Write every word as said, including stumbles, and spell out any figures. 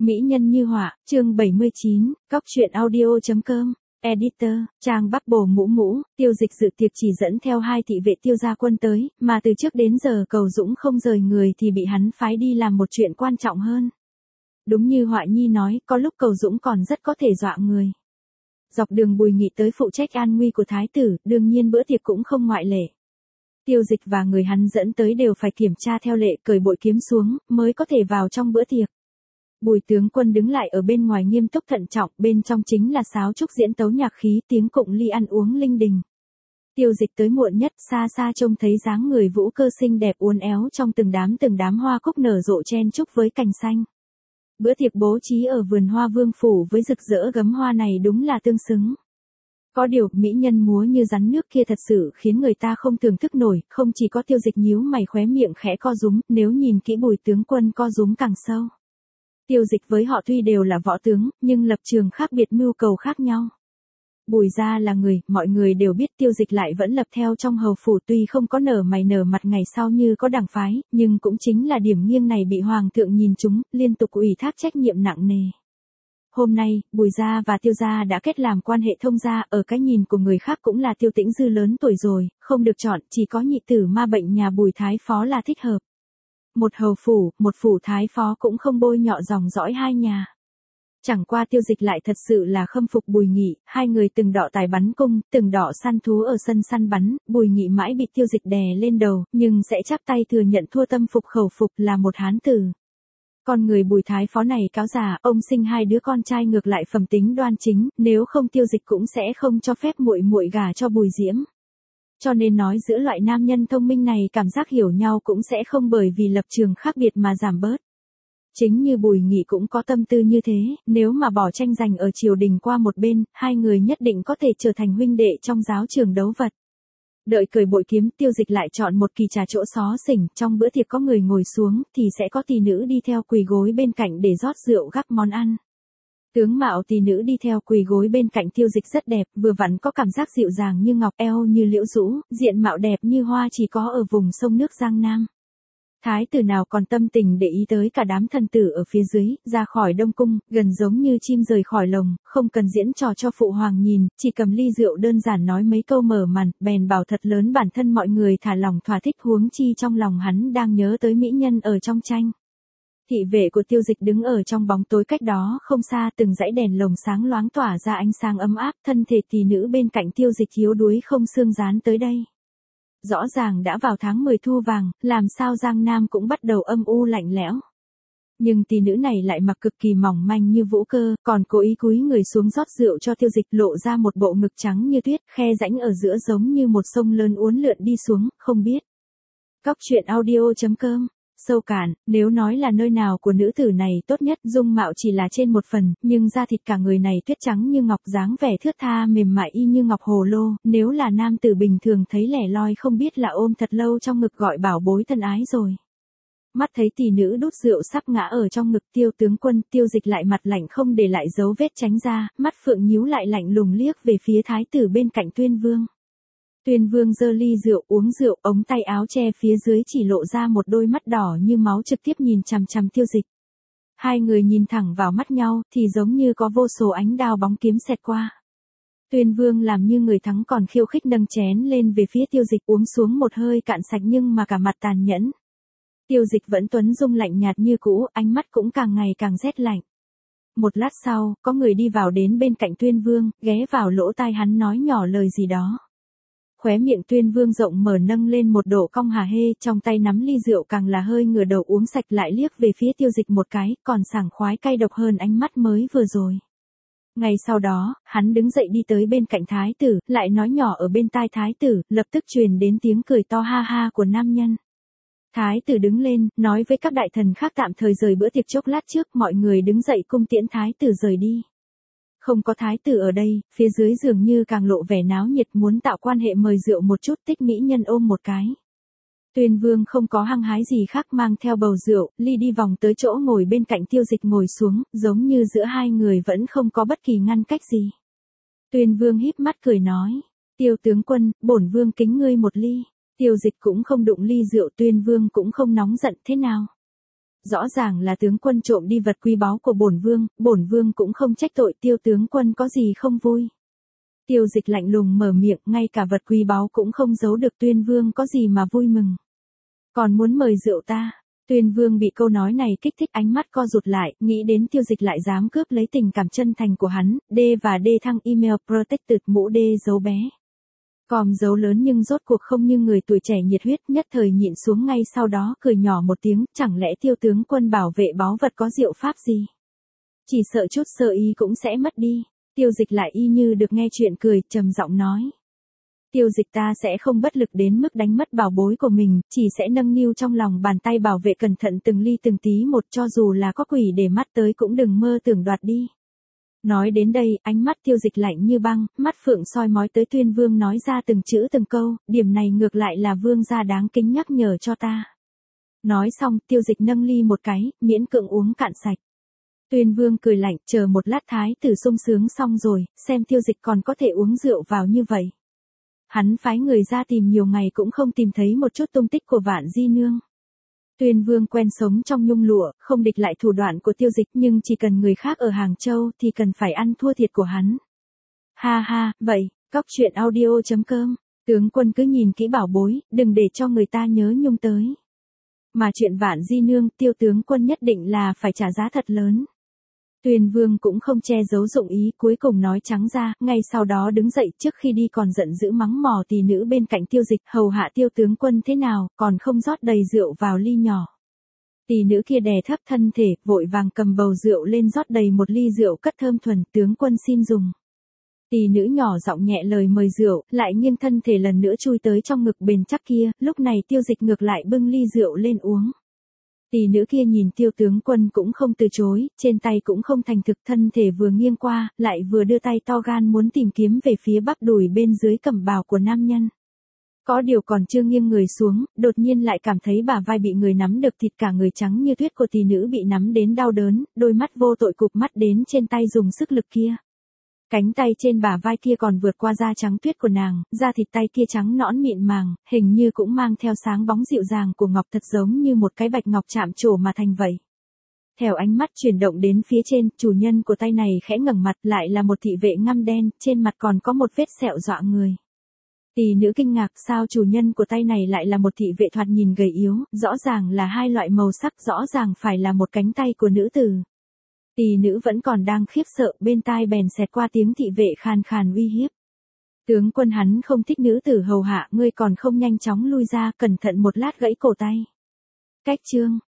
Mỹ nhân như họa, chương bảy mươi chín, cóc truyện audio.com, editor, trang Bắc Bồ Mũ Mũ, Tiêu Dịch dự tiệc chỉ dẫn theo hai thị vệ Tiêu gia quân tới, mà từ trước đến giờ Cầu Dũng không rời người thì bị hắn phái đi làm một chuyện quan trọng hơn. Đúng như Họa Nhi nói, có lúc Cầu Dũng còn rất có thể dọa người. Dọc đường Bùi Nghị tới phụ trách an nguy của thái tử, đương nhiên bữa tiệc cũng không ngoại lệ. Tiêu Dịch và người hắn dẫn tới đều phải kiểm tra theo lệ, cởi bội kiếm xuống, mới có thể vào trong bữa tiệc. Bùi tướng quân đứng lại ở bên ngoài nghiêm túc thận trọng, bên trong chính là sáo trúc diễn tấu nhạc khí, tiếng cụng ly ăn uống linh đình. Tiêu Dịch tới muộn nhất, xa xa trông thấy dáng người vũ cơ xinh đẹp uốn éo trong từng đám từng đám hoa cúc nở rộ chen chúc với cành xanh. Bữa tiệc bố trí ở vườn hoa vương phủ với rực rỡ gấm hoa này đúng là tương xứng. Có điều, mỹ nhân múa như rắn nước kia thật sự khiến người ta không thưởng thức nổi, không chỉ có Tiêu Dịch nhíu mày khóe miệng khẽ co rúm, nếu nhìn kỹ Bùi tướng quân co rúm càng sâu. Tiêu Dịch với họ tuy đều là võ tướng, nhưng lập trường khác biệt, mưu cầu khác nhau. Bùi gia là người, mọi người đều biết, Tiêu Dịch lại vẫn lập theo trong hầu phủ, tuy không có nở mày nở mặt ngày sau như có đảng phái, nhưng cũng chính là điểm nghiêng này bị hoàng thượng nhìn trúng, liên tục ủy thác trách nhiệm nặng nề. Hôm nay, Bùi gia và Tiêu gia đã kết làm quan hệ thông gia, ở cái nhìn của người khác cũng là Tiêu Tĩnh Dư lớn tuổi rồi, không được chọn, chỉ có nhị tử ma bệnh nhà Bùi thái phó là thích hợp. Một hầu phủ, một phủ thái phó cũng không bôi nhọ dòng dõi hai nhà. Chẳng qua Tiêu Dịch lại thật sự là khâm phục Bùi Nghị, hai người từng đọ tài bắn cung, từng đọ săn thú ở sân săn bắn, Bùi Nghị mãi bị Tiêu Dịch đè lên đầu, nhưng sẽ chắp tay thừa nhận thua tâm phục khẩu phục là một hán tử. Con người Bùi thái phó này cáo già, ông sinh hai đứa con trai ngược lại phẩm tính đoan chính, nếu không Tiêu Dịch cũng sẽ không cho phép muội muội gả cho Bùi Diễm. Cho nên nói giữa loại nam nhân thông minh này cảm giác hiểu nhau cũng sẽ không bởi vì lập trường khác biệt mà giảm bớt. Chính như Bùi Nghị cũng có tâm tư như thế, nếu mà bỏ tranh giành ở triều đình qua một bên, hai người nhất định có thể trở thành huynh đệ trong giáo trường đấu vật. Đợi cởi bội kiếm, Tiêu Dịch lại chọn một kỳ trà chỗ xó xỉnh, trong bữa tiệc có người ngồi xuống, thì sẽ có tỷ nữ đi theo quỳ gối bên cạnh để rót rượu gắp món ăn. Tướng mạo tỷ nữ đi theo quỳ gối bên cạnh Tiêu Dịch rất đẹp, vừa vặn có cảm giác dịu dàng như ngọc, eo như liễu rũ, diện mạo đẹp như hoa chỉ có ở vùng sông nước Giang Nam. Thái tử nào còn tâm tình để ý tới cả đám thần tử ở phía dưới, ra khỏi Đông Cung, gần giống như chim rời khỏi lồng, không cần diễn trò cho phụ hoàng nhìn, chỉ cầm ly rượu đơn giản nói mấy câu mở màn, bèn bảo thật lớn bản thân mọi người thả lòng thỏa thích, huống chi trong lòng hắn đang nhớ tới mỹ nhân ở trong tranh. Thị vệ của Tiêu Dịch đứng ở trong bóng tối cách đó không xa, từng dãy đèn lồng sáng loáng tỏa ra ánh sáng ấm áp, thân thể tỷ nữ bên cạnh Tiêu Dịch yếu đuối không xương dán tới đây. Rõ ràng đã vào tháng mười thu vàng, làm sao Giang Nam cũng bắt đầu âm u lạnh lẽo. Nhưng tỷ nữ này lại mặc cực kỳ mỏng manh như vũ cơ, còn cố ý cúi người xuống rót rượu cho Tiêu Dịch, lộ ra một bộ ngực trắng như tuyết, khe rãnh ở giữa giống như một sông lớn uốn lượn đi xuống, không biết. Cóc truyện audio.com, sâu cạn, nếu nói là nơi nào của nữ tử này tốt nhất, dung mạo chỉ là trên một phần, nhưng da thịt cả người này tuyết trắng như ngọc, dáng vẻ thướt tha mềm mại y như ngọc hồ lô, nếu là nam tử bình thường thấy lẻ loi không biết là ôm thật lâu trong ngực gọi bảo bối thân ái rồi. Mắt thấy tỷ nữ đút rượu sắp ngã ở trong ngực Tiêu tướng quân, Tiêu Dịch lại mặt lạnh không để lại dấu vết tránh ra, mắt phượng nhíu lại lạnh lùng liếc về phía thái tử bên cạnh Tuyên Vương. Tuyên Vương giơ ly rượu uống rượu, ống tay áo che phía dưới chỉ lộ ra một đôi mắt đỏ như máu trực tiếp nhìn chằm chằm Tiêu Dịch. Hai người nhìn thẳng vào mắt nhau, thì giống như có vô số ánh đao bóng kiếm xẹt qua. Tuyên Vương làm như người thắng còn khiêu khích nâng chén lên về phía Tiêu Dịch, uống xuống một hơi cạn sạch nhưng mà cả mặt tàn nhẫn. Tiêu Dịch vẫn tuấn dung lạnh nhạt như cũ, ánh mắt cũng càng ngày càng rét lạnh. Một lát sau, có người đi vào đến bên cạnh Tuyên Vương, ghé vào lỗ tai hắn nói nhỏ lời gì đó. Khóe miệng Tuyên Vương rộng mở nâng lên một độ cong hả hê, trong tay nắm ly rượu càng là hơi ngửa đầu uống sạch, lại liếc về phía Tiêu Dịch một cái, còn sảng khoái cay độc hơn ánh mắt mới vừa rồi. Ngày sau đó, hắn đứng dậy đi tới bên cạnh thái tử, lại nói nhỏ ở bên tai thái tử, lập tức truyền đến tiếng cười to ha ha của nam nhân. Thái tử đứng lên, nói với các đại thần khác tạm thời rời bữa tiệc chốc lát trước, mọi người đứng dậy cung tiễn thái tử rời đi. Không có thái tử ở đây, phía dưới dường như càng lộ vẻ náo nhiệt, muốn tạo quan hệ mời rượu một chút, tích mỹ nhân ôm một cái. Tuyên Vương không có hăng hái gì khác, mang theo bầu rượu, ly đi vòng tới chỗ ngồi bên cạnh Tiêu Dịch ngồi xuống, giống như giữa hai người vẫn không có bất kỳ ngăn cách gì. Tuyên Vương híp mắt cười nói, Tiêu tướng quân, bổn vương kính ngươi một ly. Tiêu Dịch cũng không đụng ly rượu, Tuyên Vương cũng không nóng giận, thế nào? rõ ràng là tướng quân trộm đi vật quý báu của bổn vương, bổn vương cũng không trách tội, Tiêu tướng quân có gì không vui. Tiêu Dịch lạnh lùng mở miệng, ngay cả vật quý báu cũng không giấu được, Tuyên vương có gì mà vui mừng. Còn muốn mời rượu ta. Tuyên vương bị câu nói này kích thích, ánh mắt co rụt lại, nghĩ đến Tiêu Dịch lại dám cướp lấy tình cảm chân thành của hắn. D và D thăng email protected, mũ D dấu bé. Còm dấu lớn nhưng rốt cuộc không như người tuổi trẻ nhiệt huyết, nhất thời nhịn xuống, ngay sau đó cười nhỏ một tiếng, chẳng lẽ Tiêu tướng quân bảo vệ báu vật có diệu pháp gì? Chỉ sợ chút sơ ý cũng sẽ mất đi. Tiêu Dịch lại y như được nghe chuyện cười, trầm giọng nói. Tiêu Dịch, ta sẽ không bất lực đến mức đánh mất bảo bối của mình, chỉ sẽ nâng niu trong lòng bàn tay bảo vệ cẩn thận từng ly từng tí một, cho dù là có quỷ để mắt tới cũng đừng mơ tưởng đoạt đi. Nói đến đây, ánh mắt Tiêu Dịch lạnh như băng, mắt phượng soi mói tới Tuyên vương, nói ra từng chữ từng câu, điểm này ngược lại là vương gia đáng kính nhắc nhở cho ta. Nói xong, Tiêu Dịch nâng ly một cái, miễn cưỡng uống cạn sạch. Tuyên vương cười lạnh, chờ một lát thái tử sung sướng xong rồi, xem Tiêu Dịch còn có thể uống rượu vào như vậy. Hắn phái người ra tìm nhiều ngày cũng không tìm thấy một chút tung tích của Vạn Di Nương. Tuyên vương quen sống trong nhung lụa, không địch lại thủ đoạn của Tiêu Dịch, nhưng chỉ cần người khác ở Hàng Châu thì cần phải ăn thua thiệt của hắn. Ha ha, vậy, Cóc Truyện Audio chấm com, tướng quân cứ nhìn kỹ bảo bối, đừng để cho người ta nhớ nhung tới. Mà chuyện Vạn Di Nương, Tiêu tướng quân nhất định là phải trả giá thật lớn. Tuyên vương cũng không che giấu dụng ý, cuối cùng nói trắng ra, ngay sau đó đứng dậy, trước khi đi còn giận dữ mắng mỏ tỷ nữ bên cạnh Tiêu Dịch, hầu hạ Tiêu tướng quân thế nào, còn không rót đầy rượu vào ly nhỏ. Tỷ nữ kia đè thấp thân thể, vội vàng cầm bầu rượu lên rót đầy một ly rượu cất thơm thuần, tướng quân xin dùng. Tỷ nữ nhỏ giọng nhẹ lời mời rượu, lại nghiêng thân thể lần nữa chui tới trong ngực bền chắc kia, lúc này Tiêu Dịch ngược lại bưng ly rượu lên uống. Tỷ nữ kia nhìn Tiêu tướng quân cũng không từ chối, trên tay cũng không thành thực, thân thể vừa nghiêng qua, lại vừa đưa tay to gan muốn tìm kiếm về phía bắp đùi bên dưới cẩm bào của nam nhân. Có điều còn chưa nghiêng người xuống, đột nhiên lại cảm thấy bả vai bị người nắm được, thịt cả người trắng như tuyết của tỷ nữ bị nắm đến đau đớn, đôi mắt vô tội cụp mắt đến trên tay dùng sức lực kia. Cánh tay trên bả vai kia còn vượt qua da trắng tuyết của nàng, da thịt tay kia trắng nõn mịn màng, hình như cũng mang theo sáng bóng dịu dàng của ngọc, thật giống như một cái bạch ngọc chạm trổ mà thành vậy. Theo ánh mắt chuyển động đến phía trên, chủ nhân của tay này khẽ ngẩng mặt, lại là một thị vệ ngăm đen, trên mặt còn có một vết sẹo dọa người. Tỷ nữ kinh ngạc, sao chủ nhân của tay này lại là một thị vệ thoạt nhìn gầy yếu, rõ ràng là hai loại màu sắc, rõ ràng phải là một cánh tay của nữ tử. Tỷ nữ vẫn còn đang khiếp sợ, bên tai bèn xẹt qua tiếng thị vệ khàn khàn uy hiếp. Tướng quân, hắn không thích nữ tử hầu hạ, ngươi còn không nhanh chóng lui ra, cẩn thận một lát gãy cổ tay. Cách chương